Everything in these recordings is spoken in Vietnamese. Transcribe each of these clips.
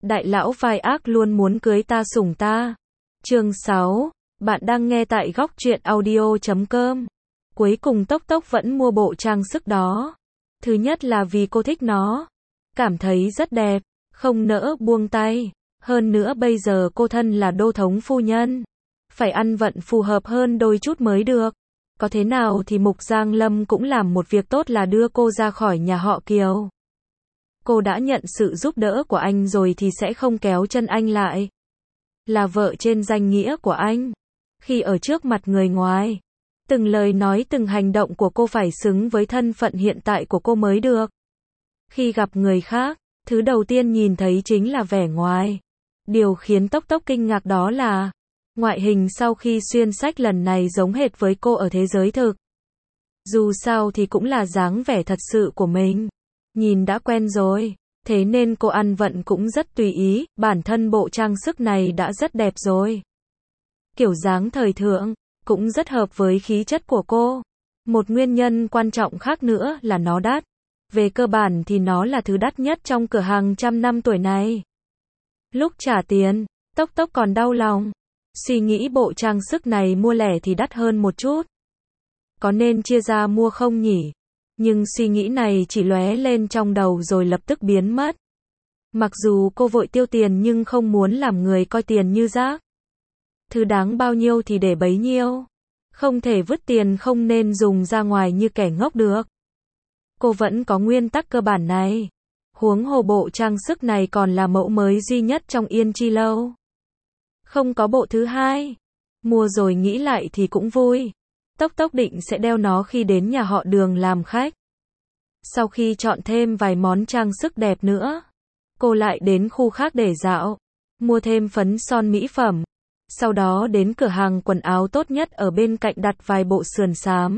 Đại lão vai ác luôn muốn cưới ta sủng ta. Chương 6. Bạn đang nghe tại góc truyện audio.com. Cuối cùng Tốc Tốc vẫn mua bộ trang sức đó. Thứ nhất là vì cô thích nó. Cảm thấy rất đẹp, không nỡ buông tay. Hơn nữa bây giờ cô thân là đô thống phu nhân. Phải ăn vận phù hợp hơn đôi chút mới được. Có thế nào thì Mục Giang Lâm cũng làm một việc tốt là đưa cô ra khỏi nhà họ Kiều. Cô đã nhận sự giúp đỡ của anh rồi thì sẽ không kéo chân anh lại. Là vợ trên danh nghĩa của anh. Khi ở trước mặt người ngoài, từng lời nói từng hành động của cô phải xứng với thân phận hiện tại của cô mới được. Khi gặp người khác, thứ đầu tiên nhìn thấy chính là vẻ ngoài. Điều khiến Tốc Tốc kinh ngạc đó là ngoại hình sau khi xuyên sách lần này giống hệt với cô ở thế giới thực. Dù sao thì cũng là dáng vẻ thật sự của mình. Nhìn đã quen rồi, thế nên cô ăn vận cũng rất tùy ý, bản thân bộ trang sức này đã rất đẹp rồi. Kiểu dáng thời thượng, cũng rất hợp với khí chất của cô. Một nguyên nhân quan trọng khác nữa là nó đắt. Về cơ bản thì nó là thứ đắt nhất trong cửa hàng trăm năm tuổi này. Lúc trả tiền, Tốc Tốc còn đau lòng. Suy nghĩ bộ trang sức này mua lẻ thì đắt hơn một chút. Có nên chia ra mua không nhỉ? Nhưng suy nghĩ này chỉ lóe lên trong đầu rồi lập tức biến mất. Mặc dù cô vội tiêu tiền nhưng không muốn làm người coi tiền như rác. Thứ đáng bao nhiêu thì để bấy nhiêu. Không thể vứt tiền, không nên dùng ra ngoài như kẻ ngốc được. Cô vẫn có nguyên tắc cơ bản này. Huống hồ bộ trang sức này còn là mẫu mới duy nhất trong Yên Chi Lâu. Không có bộ thứ hai. Mua rồi nghĩ lại thì cũng vui. Tốc Tốc định sẽ đeo nó khi đến nhà họ Đường làm khách. Sau khi chọn thêm vài món trang sức đẹp nữa, cô lại đến khu khác để dạo, mua thêm phấn son mỹ phẩm. Sau đó đến cửa hàng quần áo tốt nhất ở bên cạnh đặt vài bộ sườn xám.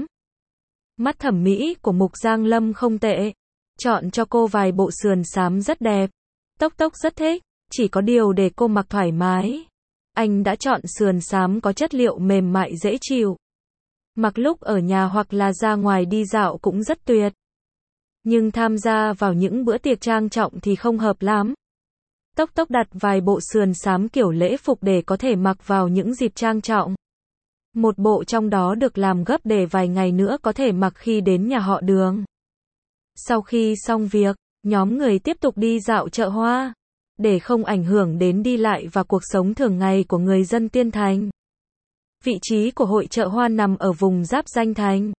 Mắt thẩm mỹ của Mục Giang Lâm không tệ, chọn cho cô vài bộ sườn xám rất đẹp. Tốc Tốc rất thích, chỉ có điều để cô mặc thoải mái. Anh đã chọn sườn xám có chất liệu mềm mại dễ chịu. Mặc lúc ở nhà hoặc là ra ngoài đi dạo cũng rất tuyệt. Nhưng tham gia vào những bữa tiệc trang trọng thì không hợp lắm. Tốc Tốc đặt vài bộ sườn xám kiểu lễ phục để có thể mặc vào những dịp trang trọng. Một bộ trong đó được làm gấp để vài ngày nữa có thể mặc khi đến nhà họ Đường. Sau khi xong việc, nhóm người tiếp tục đi dạo chợ hoa. Để không ảnh hưởng đến đi lại và cuộc sống thường ngày của người dân Tiên Thành. Vị trí của hội chợ hoa nằm ở vùng giáp danh thành.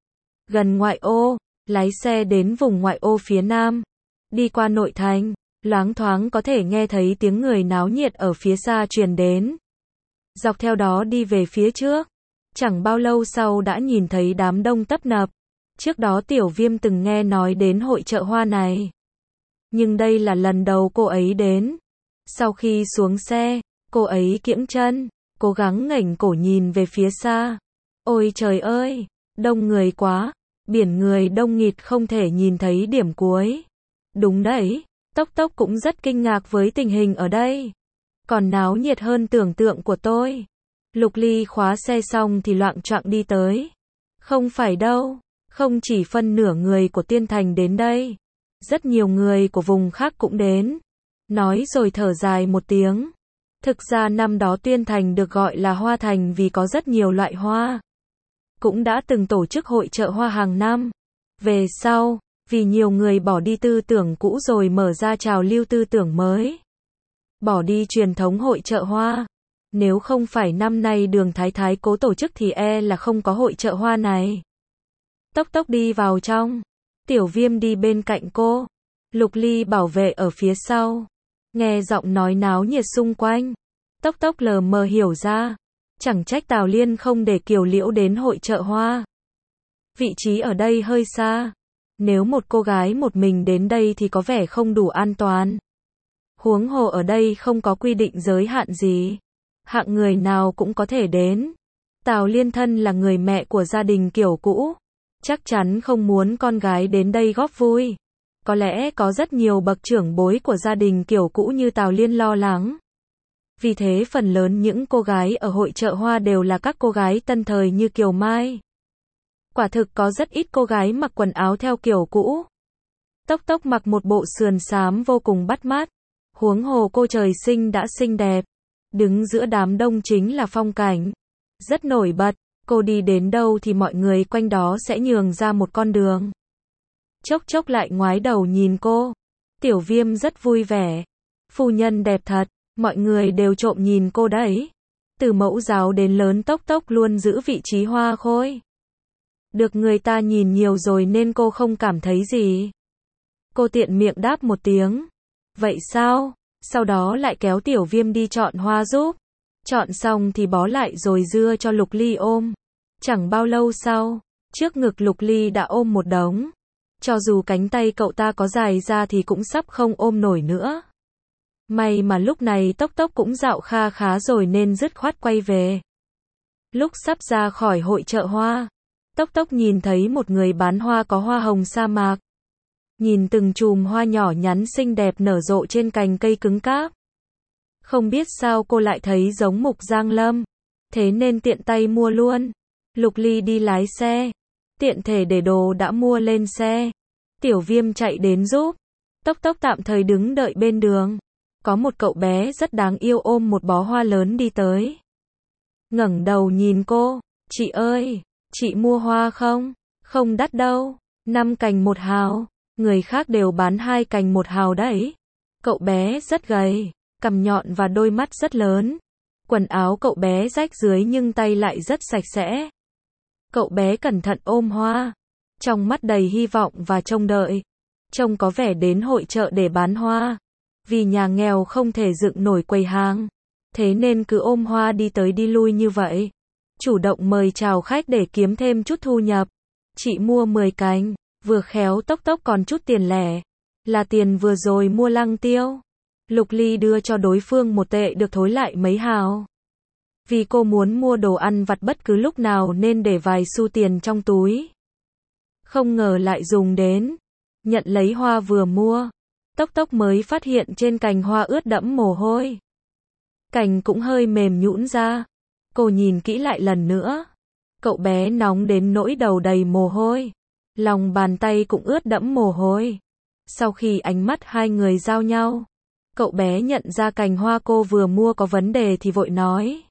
Gần ngoại ô, lái xe đến vùng ngoại ô phía nam. Đi qua nội thành, loáng thoáng có thể nghe thấy tiếng người náo nhiệt ở phía xa truyền đến. Dọc theo đó đi về phía trước. Chẳng bao lâu sau đã nhìn thấy đám đông tấp nập. Trước đó Tiểu Viêm từng nghe nói đến hội chợ hoa này. Nhưng đây là lần đầu cô ấy đến. Sau khi xuống xe, cô ấy kiễng chân, cố gắng ngẩng cổ nhìn về phía xa. Ôi trời ơi, đông người quá, biển người đông nghịt không thể nhìn thấy điểm cuối. Đúng đấy, Tốc Tốc cũng rất kinh ngạc với tình hình ở đây. Còn náo nhiệt hơn tưởng tượng của tôi. Lục Ly khóa xe xong thì loạng choạng đi tới. Không phải đâu, không chỉ phân nửa người của Tiên Thành đến đây. Rất nhiều người của vùng khác cũng đến. Nói rồi thở dài một tiếng. Thực ra năm đó Tiên Thành được gọi là Hoa Thành vì có rất nhiều loại hoa. Cũng đã từng tổ chức hội chợ hoa hàng năm. Về sau, vì nhiều người bỏ đi tư tưởng cũ rồi mở ra trào lưu tư tưởng mới. Bỏ đi truyền thống hội chợ hoa. Nếu không phải năm nay Đường Thái Thái cố tổ chức thì là không có hội chợ hoa này. Tốc Tốc đi vào trong. Tiểu Viêm đi bên cạnh cô. Lục Ly bảo vệ ở phía sau. Nghe giọng nói náo nhiệt xung quanh. Tốc Tốc lờ mờ hiểu ra. Chẳng trách Tào Liên không để Kiều Liễu đến hội chợ hoa. Vị trí ở đây hơi xa. Nếu một cô gái một mình đến đây thì có vẻ không đủ an toàn. Huống hồ ở đây không có quy định giới hạn gì. Hạng người nào cũng có thể đến. Tào Liên thân là người mẹ của gia đình kiểu cũ. Chắc chắn không muốn con gái đến đây góp vui. Có lẽ có rất nhiều bậc trưởng bối của gia đình kiểu cũ như Tào Liên lo lắng. Vì thế phần lớn những cô gái ở hội chợ hoa đều là các cô gái tân thời như Kiều Mai. Quả thực có rất ít cô gái mặc quần áo theo kiểu cũ. Tốc Tốc mặc một bộ sườn xám vô cùng bắt mắt. Huống hồ cô trời sinh đã xinh đẹp. Đứng giữa đám đông chính là phong cảnh. Rất nổi bật, cô đi đến đâu thì mọi người quanh đó sẽ nhường ra một con đường. Chốc chốc lại ngoái đầu nhìn cô. Tiểu Viêm rất vui vẻ. Phu nhân đẹp thật, mọi người đều trộm nhìn cô đấy. Từ mẫu giáo đến lớn Tốc Tốc luôn giữ vị trí hoa khôi. Được người ta nhìn nhiều rồi nên cô không cảm thấy gì. Cô tiện miệng đáp một tiếng. Vậy sao? Sau đó lại kéo Tiểu Viêm đi chọn hoa giúp. Chọn xong thì bó lại rồi đưa cho Lục Ly ôm. Chẳng bao lâu sau, trước ngực Lục Ly đã ôm một đống. Cho dù cánh tay cậu ta có dài ra thì cũng sắp không ôm nổi nữa. May mà lúc này Tốc Tốc cũng dạo kha khá rồi nên dứt khoát quay về. Lúc sắp ra khỏi hội chợ hoa, Tốc Tốc nhìn thấy một người bán hoa có hoa hồng sa mạc. Nhìn từng chùm hoa nhỏ nhắn xinh đẹp nở rộ trên cành cây cứng cáp. Không biết sao cô lại thấy giống Mục Giang Lâm. Thế nên tiện tay mua luôn. Lục Ly đi lái xe. Tiện thể để đồ đã mua lên xe. Tiểu Viêm chạy đến giúp. Tốc Tốc tạm thời đứng đợi bên đường. Có một cậu bé rất đáng yêu ôm một bó hoa lớn đi tới. Ngẩng đầu nhìn cô. Chị ơi, chị mua hoa không? Không đắt đâu. 5 cành 1 hào. Người khác đều bán 2 cành 1 hào đấy. Cậu bé rất gầy, cằm nhọn và đôi mắt rất lớn. Quần áo cậu bé rách dưới nhưng tay lại rất sạch sẽ. Cậu bé cẩn thận ôm hoa, trong mắt đầy hy vọng và trông đợi. Trông có vẻ đến hội chợ để bán hoa. Vì nhà nghèo không thể dựng nổi quầy hàng, thế nên cứ ôm hoa đi tới đi lui như vậy. Chủ động mời chào khách để kiếm thêm chút thu nhập. Chị mua 10 cành, vừa khéo Tốc Tốc còn chút tiền lẻ. Là tiền vừa rồi mua lăng tiêu. Lục Ly đưa cho đối phương 1 tệ được thối lại mấy hào. Vì cô muốn mua đồ ăn vặt bất cứ lúc nào nên để vài xu tiền trong túi. Không ngờ lại dùng đến. Nhận lấy hoa vừa mua. Tốc Tốc mới phát hiện trên cành hoa ướt đẫm mồ hôi. Cành cũng hơi mềm nhũn ra. Cô nhìn kỹ lại lần nữa. Cậu bé nóng đến nỗi đầu đầy mồ hôi. Lòng bàn tay cũng ướt đẫm mồ hôi. Sau khi ánh mắt hai người giao nhau, cậu bé nhận ra cành hoa cô vừa mua có vấn đề thì vội nói.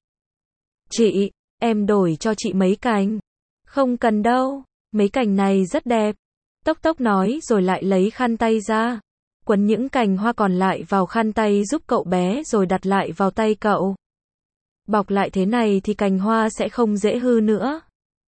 Chị, em đổi cho chị mấy cành. Không cần đâu, mấy cành này rất đẹp. Tốc Tốc nói rồi lại lấy khăn tay ra. Quấn những cành hoa còn lại vào khăn tay giúp cậu bé rồi đặt lại vào tay cậu. Bọc lại thế này thì cành hoa sẽ không dễ hư nữa.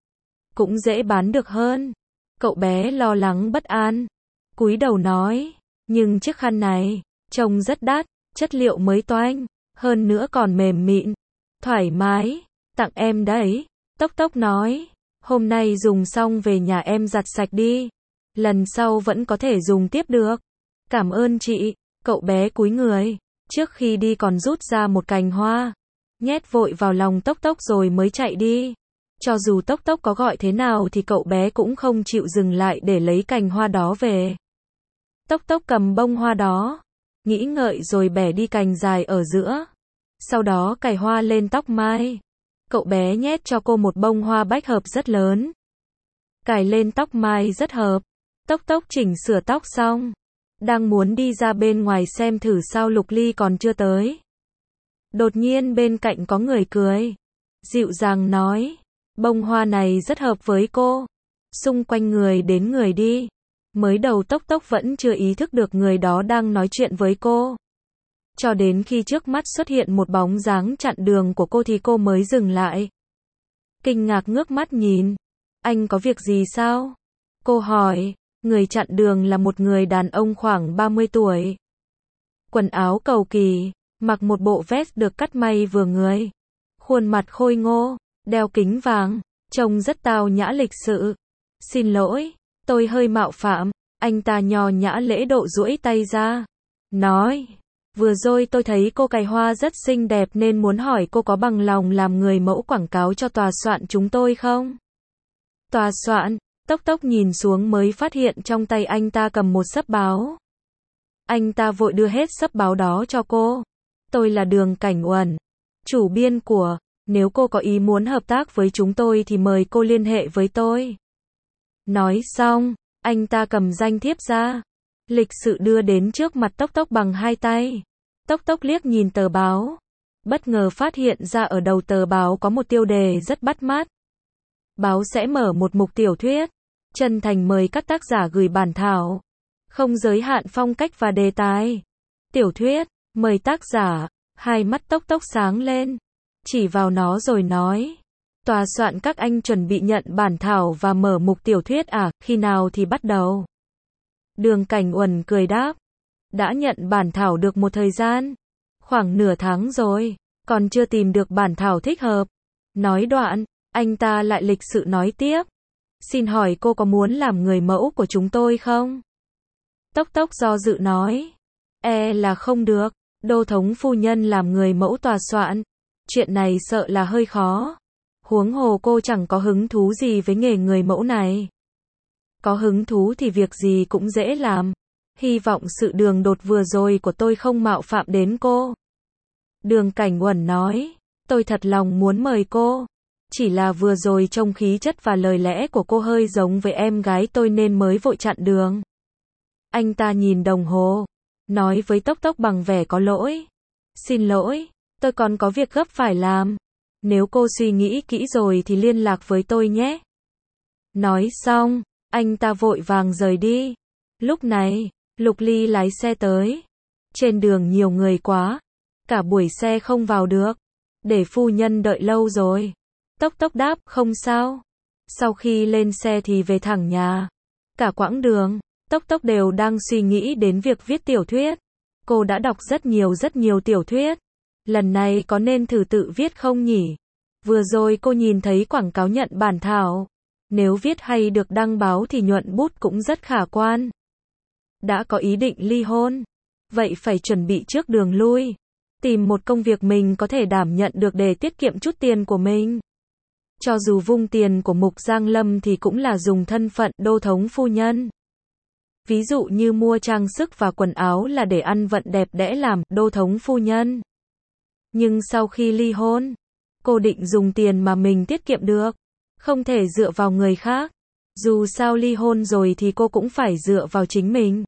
Cũng dễ bán được hơn. Cậu bé lo lắng bất an. Cúi đầu nói. Nhưng chiếc khăn này, trông rất đắt, chất liệu mới toanh. Hơn nữa còn mềm mịn. Thoải mái. Tặng em đấy. Tốc Tốc nói. Hôm nay dùng xong về nhà em giặt sạch đi. Lần sau vẫn có thể dùng tiếp được. Cảm ơn chị. Cậu bé cúi người. Trước khi đi còn rút ra một cành hoa. Nhét vội vào lòng Tốc Tốc rồi mới chạy đi. Cho dù Tốc Tốc có gọi thế nào thì cậu bé cũng không chịu dừng lại để lấy cành hoa đó về. Tốc Tốc cầm bông hoa đó, nghĩ ngợi rồi bẻ đi cành dài ở giữa. Sau đó cài hoa lên tóc mai. Cậu bé nhét cho cô một bông hoa bách hợp rất lớn. Cài lên tóc mai rất hợp. Tốc Tốc chỉnh sửa tóc xong. Đang muốn đi ra bên ngoài xem thử sao Lục Ly còn chưa tới. Đột nhiên bên cạnh có người cười. Dịu dàng nói. Bông hoa này rất hợp với cô. Xung quanh người đến người đi. Mới đầu Tốc Tốc vẫn chưa ý thức được người đó đang nói chuyện với cô. Cho đến khi trước mắt xuất hiện một bóng dáng chặn đường của cô thì cô mới dừng lại. Kinh ngạc ngước mắt nhìn. Anh có việc gì sao? Cô hỏi. Người chặn đường là một người đàn ông khoảng 30 tuổi. Quần áo cầu kỳ, mặc một bộ vest được cắt may vừa người. Khuôn mặt khôi ngô, đeo kính vàng, trông rất tao nhã lịch sự. Xin lỗi, tôi hơi mạo phạm. Anh ta nho nhã lễ độ duỗi tay ra. Nói, vừa rồi tôi thấy cô cài hoa rất xinh đẹp nên muốn hỏi cô có bằng lòng làm người mẫu quảng cáo cho tòa soạn chúng tôi không? Tòa soạn, Tốc Tốc nhìn xuống mới phát hiện trong tay anh ta cầm một xấp báo. Anh ta vội đưa hết xấp báo đó cho cô. Tôi là Đường Cảnh Uẩn, chủ biên của, nếu cô có ý muốn hợp tác với chúng tôi thì mời cô liên hệ với tôi. Nói xong, anh ta cầm danh thiếp ra. Lịch sự đưa đến trước mặt Tốc Tốc bằng 2 tay. Tốc tốc liếc nhìn tờ báo. Bất ngờ phát hiện ra ở đầu tờ báo có một tiêu đề rất bắt mắt. Báo sẽ mở một mục tiểu thuyết. Chân thành mời các tác giả gửi bản thảo. Không giới hạn phong cách và đề tài. Tiểu thuyết, mời tác giả. Hai mắt Tốc tốc sáng lên. Chỉ vào nó rồi nói. Tòa soạn các anh chuẩn bị nhận bản thảo và mở mục tiểu thuyết à, khi nào thì bắt đầu? Đường Cảnh Uẩn cười đáp. Đã nhận bản thảo được một thời gian. Khoảng nửa tháng rồi. Còn chưa tìm được bản thảo thích hợp. Nói đoạn, anh ta lại lịch sự nói tiếp. Xin hỏi cô có muốn làm người mẫu của chúng tôi không? Tốc tốc do dự nói. Là không được. Đô thống phu nhân làm người mẫu tòa soạn. Chuyện này sợ là hơi khó. Huống hồ cô chẳng có hứng thú gì với nghề người mẫu này. Có hứng thú thì việc gì cũng dễ làm. Hy vọng sự đường đột vừa rồi của tôi không mạo phạm đến cô. Đường Cảnh Uẩn nói. Tôi thật lòng muốn mời cô. Chỉ là vừa rồi trông khí chất và lời lẽ của cô hơi giống với em gái tôi nên mới vội chặn đường. Anh ta nhìn đồng hồ. Nói với Tốc tốc bằng vẻ có lỗi. Xin lỗi, tôi còn có việc gấp phải làm. Nếu cô suy nghĩ kỹ rồi thì liên lạc với tôi nhé. Nói xong, anh ta vội vàng rời đi. Lúc này, Lục Ly lái xe tới. Trên đường nhiều người quá. Cả buổi xe không vào được. Để phu nhân đợi lâu rồi. Tốc tốc đáp, không sao. Sau khi lên xe thì về thẳng nhà. Cả quãng đường, Tốc tốc đều đang suy nghĩ đến việc viết tiểu thuyết. Cô đã đọc rất nhiều tiểu thuyết. Lần này có nên thử tự viết không nhỉ? Vừa rồi cô nhìn thấy quảng cáo nhận bản thảo. Nếu viết hay được đăng báo thì nhuận bút cũng rất khả quan. Đã có ý định ly hôn. Vậy phải chuẩn bị trước đường lui. Tìm một công việc mình có thể đảm nhận được để tiết kiệm chút tiền của mình. Cho dù vung tiền của Mục Giang Lâm thì cũng là dùng thân phận đô thống phu nhân. Ví dụ như mua trang sức và quần áo là để ăn vận đẹp đẽ làm đô thống phu nhân. Nhưng sau khi ly hôn, cô định dùng tiền mà mình tiết kiệm được. Không thể dựa vào người khác. Dù sao ly hôn rồi thì cô cũng phải dựa vào chính mình.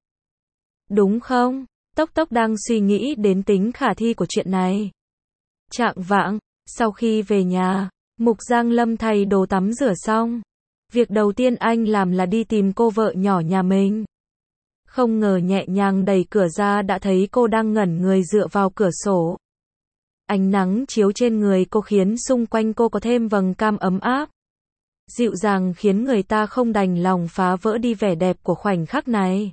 Đúng không? Tốc tốc đang suy nghĩ đến tính khả thi của chuyện này. Chạng vạng, sau khi về nhà, Mục Giang Lâm thay đồ tắm rửa xong. Việc đầu tiên anh làm là đi tìm cô vợ nhỏ nhà mình. Không ngờ nhẹ nhàng đẩy cửa ra đã thấy cô đang ngẩn người dựa vào cửa sổ. Ánh nắng chiếu trên người cô khiến xung quanh cô có thêm vầng cam ấm áp. Dịu dàng khiến người ta không đành lòng phá vỡ đi vẻ đẹp của khoảnh khắc này.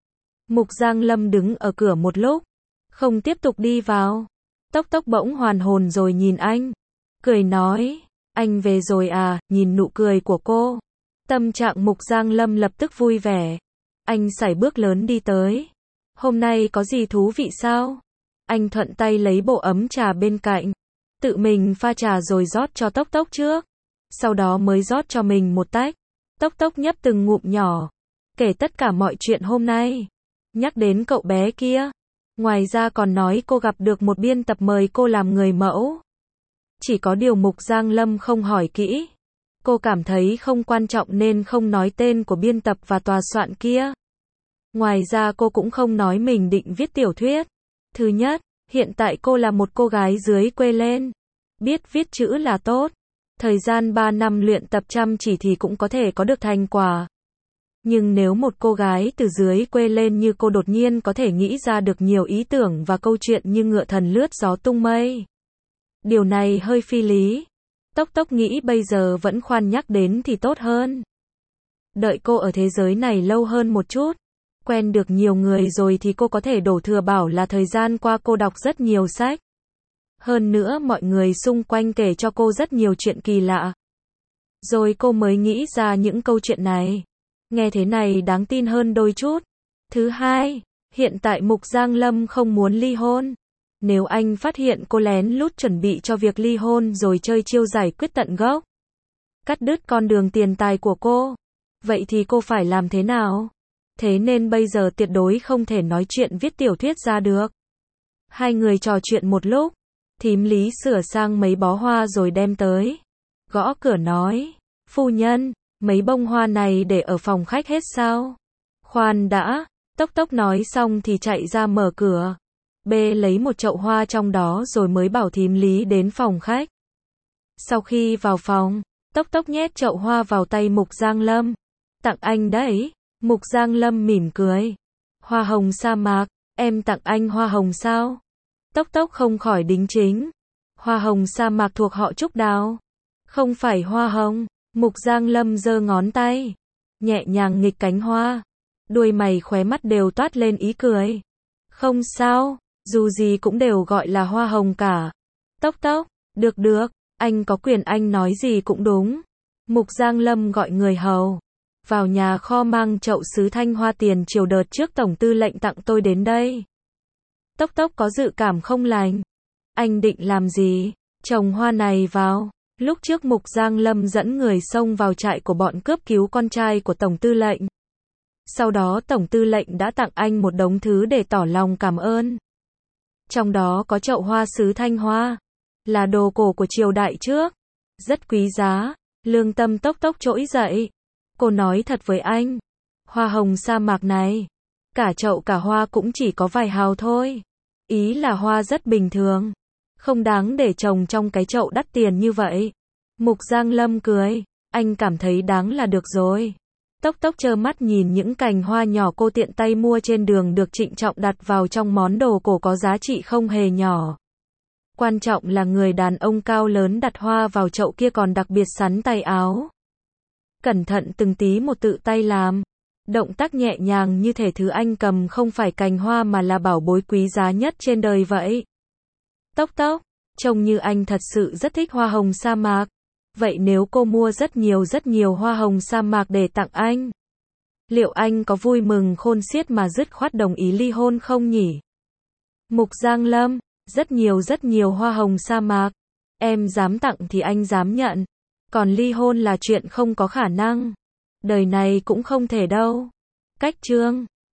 Mục Giang Lâm đứng ở cửa một lúc, không tiếp tục đi vào. Tốc tốc bỗng hoàn hồn rồi nhìn anh. Cười nói, anh về rồi à, nhìn nụ cười của cô. Tâm trạng Mục Giang Lâm lập tức vui vẻ. Anh sải bước lớn đi tới. Hôm nay có gì thú vị sao? Anh thuận tay lấy bộ ấm trà bên cạnh. Tự mình pha trà rồi rót cho Tốc tốc trước. Sau đó mới rót cho mình một tách. Tốc tốc nhấp từng ngụm nhỏ. Kể tất cả mọi chuyện hôm nay. Nhắc đến cậu bé kia. Ngoài ra còn nói cô gặp được một biên tập mời cô làm người mẫu. Chỉ có điều Mục Giang Lâm không hỏi kỹ. Cô cảm thấy không quan trọng nên không nói tên của biên tập và tòa soạn kia. Ngoài ra cô cũng không nói mình định viết tiểu thuyết. Thứ nhất, hiện tại cô là một cô gái dưới quê lên. Biết viết chữ là tốt. Thời gian 3 năm luyện tập chăm chỉ thì cũng có thể có được thành quả. Nhưng nếu một cô gái từ dưới quê lên như cô đột nhiên có thể nghĩ ra được nhiều ý tưởng và câu chuyện như ngựa thần lướt gió tung mây. Điều này hơi phi lý. Tốc tốc nghĩ bây giờ vẫn khoan nhắc đến thì tốt hơn. Đợi cô ở thế giới này lâu hơn một chút. Quen được nhiều người rồi thì cô có thể đổ thừa bảo là thời gian qua cô đọc rất nhiều sách. Hơn nữa mọi người xung quanh kể cho cô rất nhiều chuyện kỳ lạ. Rồi cô mới nghĩ ra những câu chuyện này. Nghe thế này đáng tin hơn đôi chút. Thứ hai, hiện tại Mục Giang Lâm không muốn ly hôn. Nếu anh phát hiện cô lén lút chuẩn bị cho việc ly hôn rồi chơi chiêu giải quyết tận gốc, cắt đứt con đường tiền tài của cô, vậy thì cô phải làm thế nào? Thế nên bây giờ tuyệt đối không thể nói chuyện viết tiểu thuyết ra được. Hai người trò chuyện một lúc, thím Lý sửa sang mấy bó hoa rồi đem tới. Gõ cửa nói, phu nhân, mấy bông hoa này để ở phòng khách hết sao? Khoan đã, Tốc tốc nói xong thì chạy ra mở cửa. B lấy một chậu hoa trong đó rồi mới bảo thím Lý đến phòng khách. Sau khi vào phòng, Tốc Tốc nhét chậu hoa vào tay Mục Giang Lâm. Tặng anh đấy. Mục Giang Lâm mỉm cười. Hoa hồng sa mạc, em tặng anh hoa hồng sao? Tốc Tốc không khỏi đính chính. Hoa hồng sa mạc thuộc họ Trúc Đào. Không phải hoa hồng. Mục Giang Lâm giơ ngón tay, nhẹ nhàng nghịch cánh hoa. Đuôi mày khóe mắt đều toát lên ý cười. Không sao, dù gì cũng đều gọi là hoa hồng cả. Tốc Tốc, được được, anh có quyền anh nói gì cũng đúng. Mục Giang Lâm gọi người hầu vào nhà kho mang chậu sứ thanh hoa tiền triều đợt trước Tổng tư lệnh tặng tôi đến đây. Tốc Tốc có dự cảm không lành. Anh định làm gì? Trồng hoa này vào. Lúc trước Mục Giang Lâm dẫn người xông vào trại của bọn cướp cứu con trai của Tổng tư lệnh. Sau đó Tổng tư lệnh đã tặng anh một đống thứ để tỏ lòng cảm ơn. Trong đó có chậu hoa sứ thanh hoa, là đồ cổ của triều đại trước. Rất quý giá. Lương tâm Tốc Tốc trỗi dậy. Cô nói thật với anh, hoa hồng sa mạc này, cả chậu cả hoa cũng chỉ có vài hào thôi. Ý là hoa rất bình thường, không đáng để trồng trong cái chậu đắt tiền như vậy. Mục Giang Lâm cười, anh cảm thấy đáng là được rồi. Tốc Tốc trơ mắt nhìn những cành hoa nhỏ cô tiện tay mua trên đường được trịnh trọng đặt vào trong món đồ cổ có giá trị không hề nhỏ. Quan trọng là người đàn ông cao lớn đặt hoa vào chậu kia còn đặc biệt sắn tay áo. Cẩn thận từng tí một tự tay làm. Động tác nhẹ nhàng như thể thứ anh cầm không phải cành hoa mà là bảo bối quý giá nhất trên đời vậy. Tốc Tốc, trông như anh thật sự rất thích hoa hồng sa mạc. Vậy nếu cô mua rất nhiều hoa hồng sa mạc để tặng anh, liệu anh có vui mừng khôn xiết mà dứt khoát đồng ý ly hôn không nhỉ? Mục Giang Lâm, rất nhiều hoa hồng sa mạc. Em dám tặng thì anh dám nhận. Còn ly hôn là chuyện không có khả năng. Đời này cũng không thể đâu. Cách chương